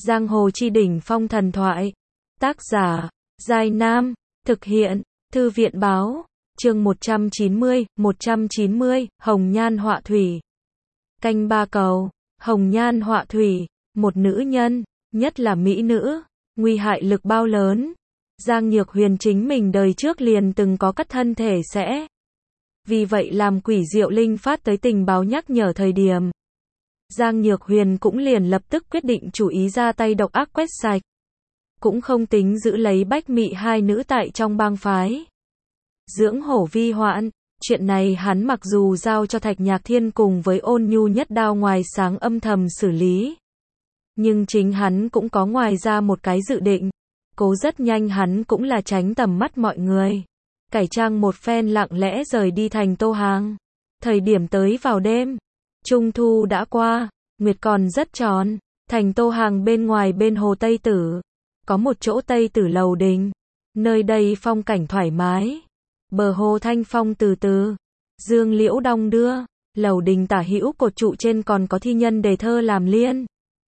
Giang hồ chi đỉnh phong thần thoại. Tác giả, Giai Nam. Thực hiện, Thư viện báo. Chương 190, Hồng Nhan Họa Thủy. Canh ba cầu. Hồng Nhan Họa Thủy, một nữ nhân, nhất là mỹ nữ, nguy hại lực bao lớn. Giang Nhược Huyền chính mình đời trước liền từng có cắt thân thể sẽ. Vì vậy làm Quỷ Diệu Linh phát tới tình báo nhắc nhở thời điểm. Giang Nhược Huyền cũng liền lập tức quyết định chủ ý ra tay độc ác quét sạch. Cũng không tính giữ lấy Bách Mị hai nữ tại trong bang phái. Dưỡng hổ vi hoạn, chuyện này hắn mặc dù giao cho Thạch Nhạc Thiên cùng với Ôn Nhu Nhất Đao ngoài sáng âm thầm xử lý. Nhưng chính hắn cũng có ngoài ra một cái dự định. Cố rất nhanh hắn cũng là tránh tầm mắt mọi người. Cải trang một phen lặng lẽ rời đi thành Tô Hàng. Thời điểm tới vào đêm. Trung thu đã qua, nguyệt còn rất tròn. Thành Tô Hàng bên ngoài bên hồ Tây Tử. Có một chỗ Tây Tử lầu đình. Nơi đây phong cảnh thoải mái. Bờ hồ thanh phong từ từ. Dương liễu đong đưa. Lầu đình tả hữu cột trụ trên còn có thi nhân đề thơ làm liên.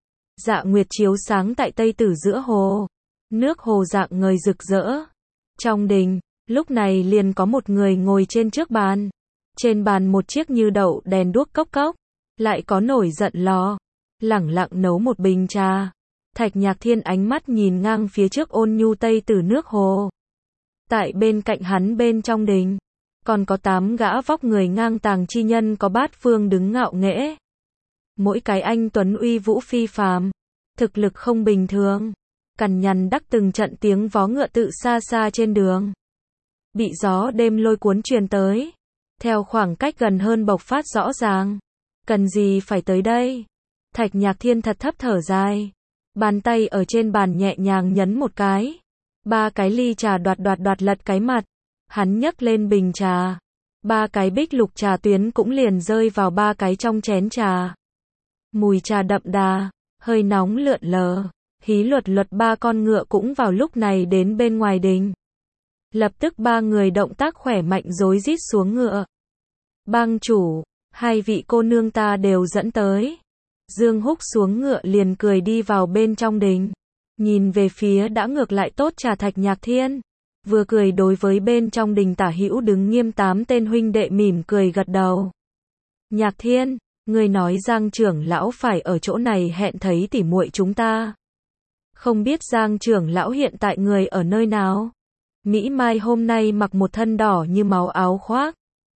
Dạ nguyệt chiếu sáng tại Tây Tử giữa hồ. Nước hồ dạng ngời rực rỡ. Trong đình, lúc này liền có một người ngồi trên trước bàn. Trên bàn một chiếc như đậu đèn đuốc cốc cốc. Lại có nổi giận lò. Lẳng lặng nấu một bình trà. Thạch Nhạc Thiên ánh mắt nhìn ngang phía trước Ôn Nhu Tây Tử nước hồ. Tại bên cạnh hắn bên trong đình, còn có 8 gã vóc người ngang tàng chi nhân có bát phương đứng ngạo nghễ. Mỗi cái anh tuấn uy vũ phi phàm, thực lực không bình thường. Cằn nhằn đắc từng trận tiếng vó ngựa tự xa xa trên đường. Bị gió đêm lôi cuốn truyền tới. Theo khoảng cách gần hơn bộc phát rõ ràng. Cần gì phải tới đây? Thạch Nhạc Thiên thật thấp thở dài. Bàn tay ở trên bàn nhẹ nhàng nhấn một cái. 3 cái ly trà đoạt lật cái mặt. Hắn nhấc lên bình trà. 3 cái bích lục trà tuyến cũng liền rơi vào 3 cái trong chén trà. Mùi trà đậm đà, hơi nóng lượn lờ. Hí luật 3 con ngựa cũng vào lúc này đến bên ngoài đình. Lập tức 3 người động tác khỏe mạnh rối rít xuống ngựa. Bang chủ, 2 vị cô nương ta đều dẫn tới. Dương Húc xuống ngựa liền cười đi vào bên trong đình. Nhìn về phía đã ngược lại tốt trà Thạch Nhạc Thiên. Vừa cười đối với bên trong đình tả hữu đứng nghiêm 8 tên huynh đệ mỉm cười gật đầu. Nhạc Thiên, người nói Giang trưởng lão phải ở chỗ này hẹn thấy tỉ muội chúng ta. Không biết Giang trưởng lão hiện tại người ở nơi nào? Mỹ Mai hôm nay mặc một thân đỏ như máu áo khoác.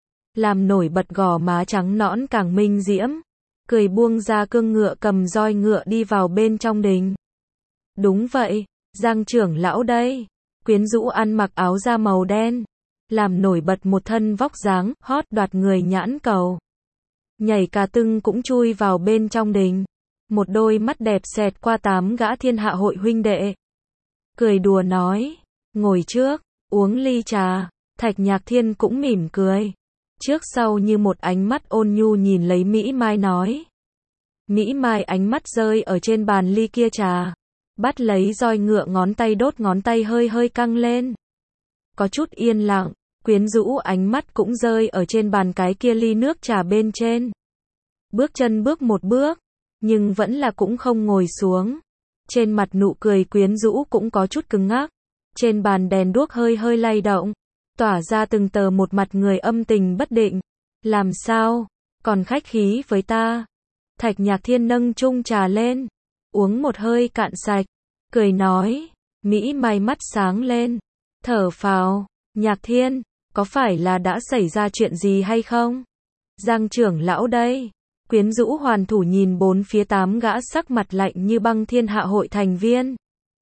Làm nổi bật gò má trắng nõn càng minh diễm. Cười buông ra cương ngựa cầm roi ngựa đi vào bên trong đình. Đúng vậy, Giang trưởng lão đây. Quyến rũ ăn mặc áo da màu đen. Làm nổi bật một thân vóc dáng, hot đoạt người nhãn cầu. Nhảy cà tưng cũng chui vào bên trong đình. Một đôi mắt đẹp xẹt qua 8 gã thiên hạ hội huynh đệ. Cười đùa nói, ngồi trước, uống ly trà. Thạch Nhạc Thiên cũng mỉm cười. Trước sau như một ánh mắt ôn nhu nhìn lấy Mỹ Mai nói. Mỹ Mai ánh mắt rơi ở trên bàn ly kia trà. Bắt lấy roi ngựa ngón tay đốt ngón tay hơi hơi căng lên. Có chút yên lặng, quyến rũ ánh mắt cũng rơi ở trên bàn cái kia ly nước trà bên trên. Bước chân bước một bước, nhưng vẫn là cũng không ngồi xuống. Trên mặt nụ cười quyến rũ cũng có chút cứng ngắc. Trên bàn đèn đuốc hơi hơi lay động. Tỏa ra từng tờ một mặt người âm tình bất định. Làm sao? Còn khách khí với ta? Thạch Nhạc Thiên nâng chung trà lên. Uống một hơi cạn sạch. Cười nói. Mỹ Mai mắt sáng lên. Thở phào. Nhạc Thiên, có phải là đã xảy ra chuyện gì hay không? Giang trưởng lão đây. Quyến rũ hoàn thủ nhìn bốn phía 8 gã sắc mặt lạnh như băng thiên hạ hội thành viên.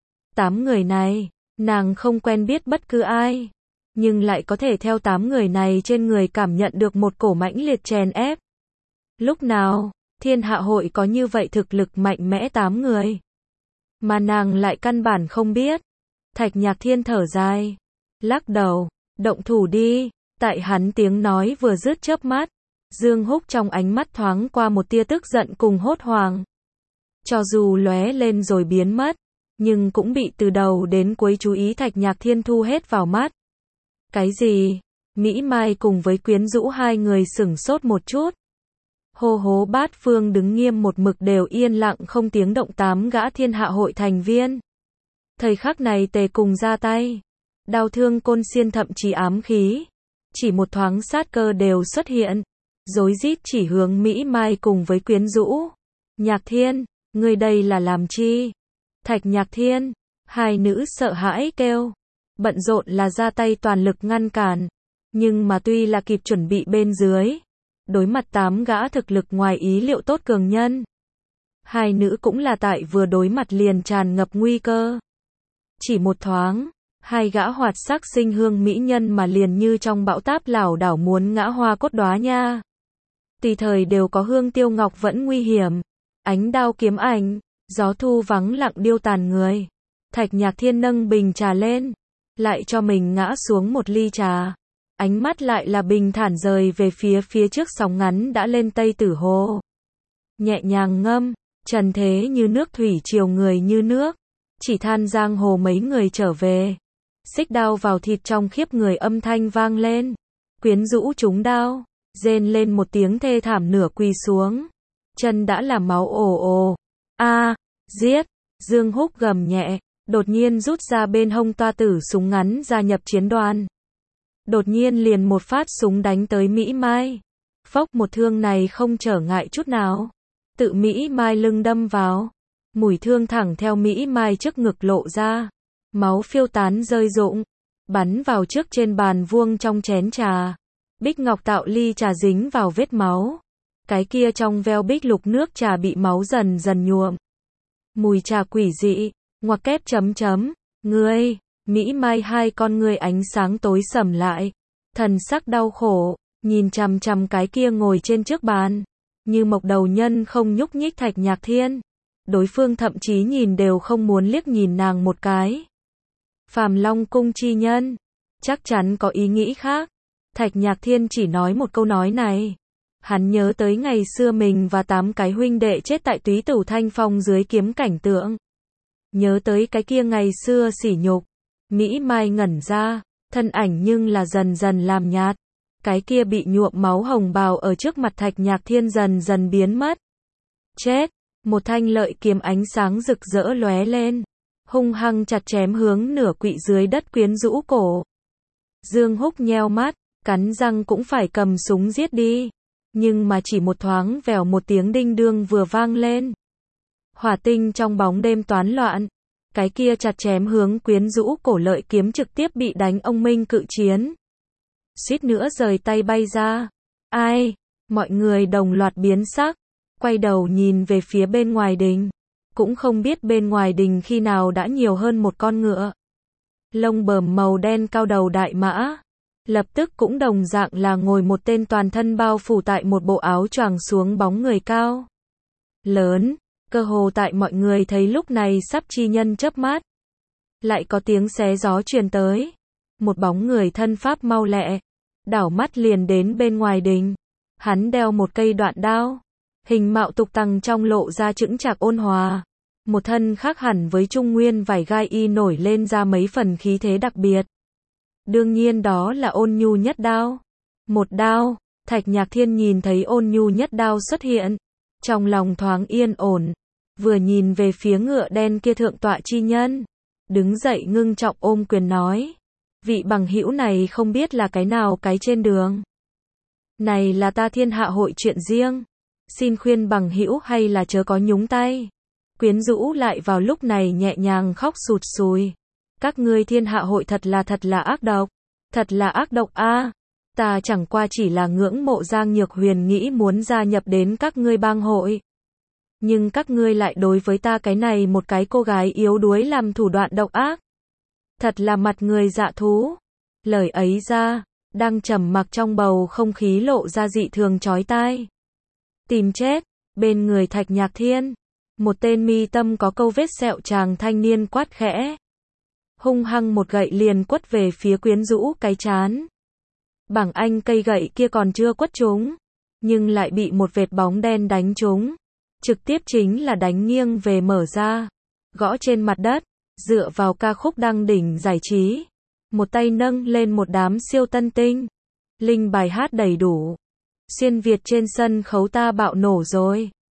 8 người này, nàng không quen biết bất cứ ai. Nhưng lại có thể theo 8 người này trên người cảm nhận được một cổ mãnh liệt chèn ép. Lúc nào, thiên hạ hội có như vậy thực lực mạnh mẽ 8 người. Mà nàng lại căn bản không biết. Thạch Nhạc Thiên thở dài. Lắc đầu, động thủ đi. Tại hắn tiếng nói vừa dứt chớp mắt. Dương Húc trong ánh mắt thoáng qua một tia tức giận cùng hốt hoảng. Cho dù lóe lên rồi biến mất. Nhưng cũng bị từ đầu đến cuối chú ý Thạch Nhạc Thiên thu hết vào mắt. Cái gì? Mỹ Mai cùng với quyến rũ hai người sửng sốt một chút. Hô hố bát phương đứng nghiêm một mực đều yên lặng không tiếng động 8 gã thiên hạ hội thành viên. Thời khắc này tề cùng ra tay. Đao thương côn xiên thậm chí ám khí. Chỉ một thoáng sát cơ đều xuất hiện. Rối rít chỉ hướng Mỹ Mai cùng với Quyến Rũ. Nhạc Thiên, ngươi đây là làm chi? Thạch Nhạc Thiên, hai nữ sợ hãi kêu. Bận rộn là ra tay toàn lực ngăn cản. Nhưng mà tuy là kịp chuẩn bị bên dưới. Đối mặt 8 gã thực lực ngoài ý liệu tốt cường nhân. Hai nữ cũng là tại vừa đối mặt liền tràn ngập nguy cơ. Chỉ một thoáng, hai gã hoạt sắc sinh hương mỹ nhân mà liền như trong bão táp lảo đảo muốn ngã hoa cốt đóa nha. Tùy thời đều có hương tiêu ngọc vẫn nguy hiểm. Ánh đao kiếm ảnh, gió thu vắng lặng điêu tàn người. Thạch Nhạc Thiên nâng bình trà lên, lại cho mình ngã xuống một ly trà. Ánh mắt lại là bình thản rời về phía trước sóng ngắn đã lên Tây Tử Hồ. Nhẹ nhàng ngâm, trần thế như nước thủy triều người như nước. Chỉ than giang hồ mấy người trở về. Xích đao vào thịt trong khiếp người âm thanh vang lên. Quyến Rũ trúng đao, rên lên một tiếng thê thảm nửa quỳ xuống. Chân đã là máu ồ ồ. A, giết, Dương Húc gầm nhẹ, đột nhiên rút ra bên hông toa tử súng ngắn gia nhập chiến đoàn. Đột nhiên liền một phát súng đánh tới Mỹ Mai. Phốc một thương này không trở ngại chút nào. Tự Mỹ Mai lưng đâm vào. Mũi thương thẳng theo Mỹ Mai trước ngực lộ ra. Máu phiêu tán rơi rụng. Bắn vào trước trên bàn vuông trong chén trà. Bích ngọc tạo ly trà dính vào vết máu. Cái kia trong veo bích lục nước trà bị máu dần dần nhuộm. Mùi trà quỷ dị. Ngoặc kép chấm chấm. Ngươi. Mỹ Mai hai con ngươi ánh sáng tối sầm lại. Thần sắc đau khổ. Nhìn chằm chằm cái kia ngồi trên trước bàn. Như mộc đầu nhân không nhúc nhích Thạch Nhạc Thiên. Đối phương thậm chí nhìn đều không muốn liếc nhìn nàng một cái. Phàm Long cung chi nhân. Chắc chắn có ý nghĩ khác. Thạch Nhạc Thiên chỉ nói một câu nói này. Hắn nhớ tới ngày xưa mình và 8 cái huynh đệ chết tại Túy Tửu Thanh Phong dưới kiếm cảnh tượng. Nhớ tới cái kia ngày xưa sỉ nhục. Mỹ Mai ngẩn ra, thân ảnh nhưng là dần dần làm nhạt. Cái kia bị nhuộm máu hồng bào ở trước mặt Thạch Nhạc Thiên dần dần biến mất. Chết, một thanh lợi kiếm ánh sáng rực rỡ lóe lên, hung hăng chặt chém hướng nửa quỵ dưới đất Quyến Rũ cổ. Dương Húc nheo mắt, cắn răng cũng phải cầm súng giết đi. Nhưng mà chỉ một thoáng vèo một tiếng đinh đương vừa vang lên. Hỏa tinh trong bóng đêm toán loạn. Cái kia chặt chém hướng Quyến Rũ cổ lợi kiếm trực tiếp bị đánh ông minh cự chiến. Suýt nữa rời tay bay ra. Ai? Mọi người đồng loạt biến sắc. Quay đầu nhìn về phía bên ngoài đình. Cũng không biết bên ngoài đình khi nào đã nhiều hơn một con ngựa. Lông bờm màu đen cao đầu đại mã. Lập tức cũng đồng dạng là ngồi một tên toàn thân bao phủ tại một bộ áo choàng xuống bóng người cao. Lớn. Cơ hồ tại mọi người thấy lúc này sắp chi nhân chớp mắt. Lại có tiếng xé gió truyền tới. Một bóng người thân pháp mau lẹ. Đảo mắt liền đến bên ngoài đình. Hắn đeo một cây đoạn đao. Hình mạo tục tằng trong lộ ra chững chạc ôn hòa. Một thân khác hẳn với trung nguyên vải gai y nổi lên ra mấy phần khí thế đặc biệt. Đương nhiên đó là Ôn Nhu Nhất Đao. Một đao, Thạch Nhạc Thiên nhìn thấy Ôn Nhu Nhất Đao xuất hiện. Trong lòng thoáng yên ổn. Vừa nhìn về phía ngựa đen kia thượng tọa chi nhân. Đứng dậy ngưng trọng ôm quyền nói. Vị bằng hữu này không biết là cái nào cái trên đường. Này là ta Thiên Hạ hội chuyện riêng. Xin khuyên bằng hữu hay là chớ có nhúng tay. Quyến Rũ lại vào lúc này nhẹ nhàng khóc sụt sùi. Các ngươi Thiên Hạ hội thật là ác độc. Thật là ác độc a. Ta chẳng qua chỉ là ngưỡng mộ Giang Nhược Huyền nghĩ muốn gia nhập đến các ngươi bang hội. Nhưng các ngươi lại đối với ta cái này một cái cô gái yếu đuối làm thủ đoạn độc ác. Thật là mặt người dạ thú. Lời ấy ra, đang trầm mặc trong bầu không khí lộ ra dị thường chói tai. Tìm chết, bên người Thạch Nhạc Thiên. Một tên mi tâm có câu vết sẹo chàng thanh niên quát khẽ. Hung hăng một gậy liền quất về phía Quyến Rũ cái chán. Bảng anh cây gậy kia còn chưa quất trúng. Nhưng lại bị một vệt bóng đen đánh trúng. Trực tiếp chính là đánh nghiêng về mở ra. Gõ trên mặt đất. Dựa vào ca khúc đăng đỉnh giải trí. Một tay nâng lên một đám siêu tân tinh. Linh bài hát đầy đủ. Xuyên Việt trên sân khấu ta bạo nổ rồi.